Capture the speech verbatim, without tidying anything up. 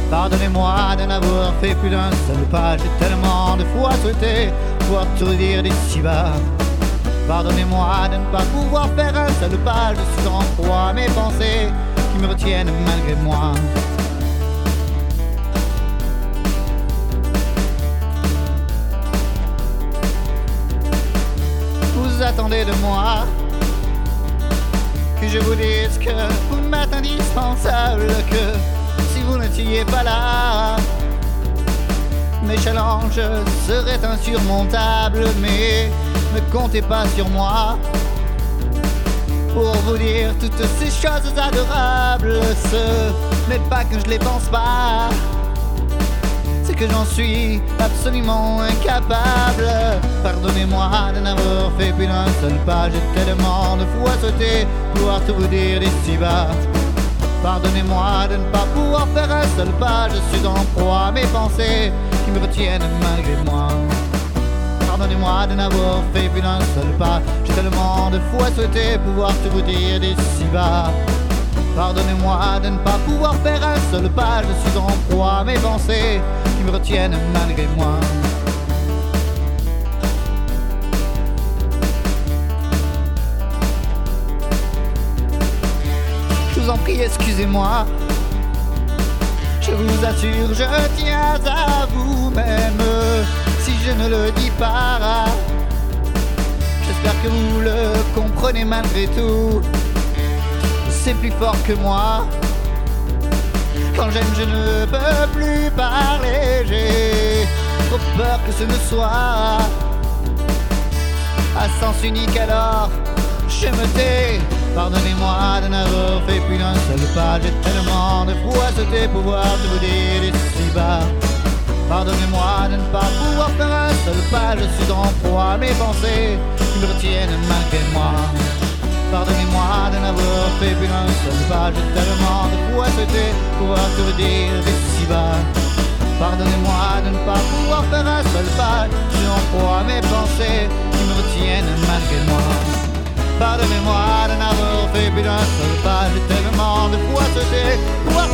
Pardonnez-moi de n'avoir fait plus d'un seul pas. J'ai tellement de fois souhaité pouvoir tout dire d'ici bas. Pardonnez-moi de ne pas pouvoir faire un seul pas. Je suis en proie à mes pensées qui me retiennent malgré moi. Vous attendez de moi que je vous dise que vous m'êtes indispensable, que si vous n'étiez pas là, mes challenges seraient insurmontables. Mais ne comptez pas sur moi pour vous dire toutes ces choses adorables. Ce n'est pas que je les pense pas, c'est que j'en suis absolument incapable. Pardonnez-moi de n'avoir fait plus d'un seul pas. J'ai tellement de fois souhaité pouvoir tout vous dire d'ici bas. Pardonnez-moi de ne pas pouvoir faire un seul pas. Je suis en proie à mes pensées qui me retiennent malgré moi. Pardonnez-moi de n'avoir fait plus d'un seul pas. J'ai tellement de fois souhaité pouvoir tout vous dire d'ici bas. Pardonnez-moi de ne pas pouvoir faire un seul pas. Je suis en proie à mes pensées qui me retiennent malgré moi. Je vous en prie, excusez-moi. Je vous assure, je tiens à vous, même si je ne le dis pas. J'espère que vous le comprenez malgré tout. C'est plus fort que moi. Quand j'aime, je ne peux plus parler. J'ai trop peur que ce ne soit à sens unique, alors je me tais. Pardonnez-moi de n'avoir fait plus d'un seul pas. J'ai tellement de fois souhaité pouvoir tout vous dire d'ici bas. Pardonnez-moi de ne pas pouvoir faire un seul pas. Je suis en proie à mes pensées qui me retiennent malgré moi. Pardonnez-moi de n'avoir fait plus d'un seul pas. J'ai tellement de fois souhaité pouvoir tout vous dire d'ici bas. Pardonnez-moi de ne pas pouvoir faire un seul pas. Je suis en proie à mes pensées qui me retiennent malgré moi. Pardonnez-moi de n'avoir fait plus d'un seul pas. J'ai tellement de fois souhaité pouvoir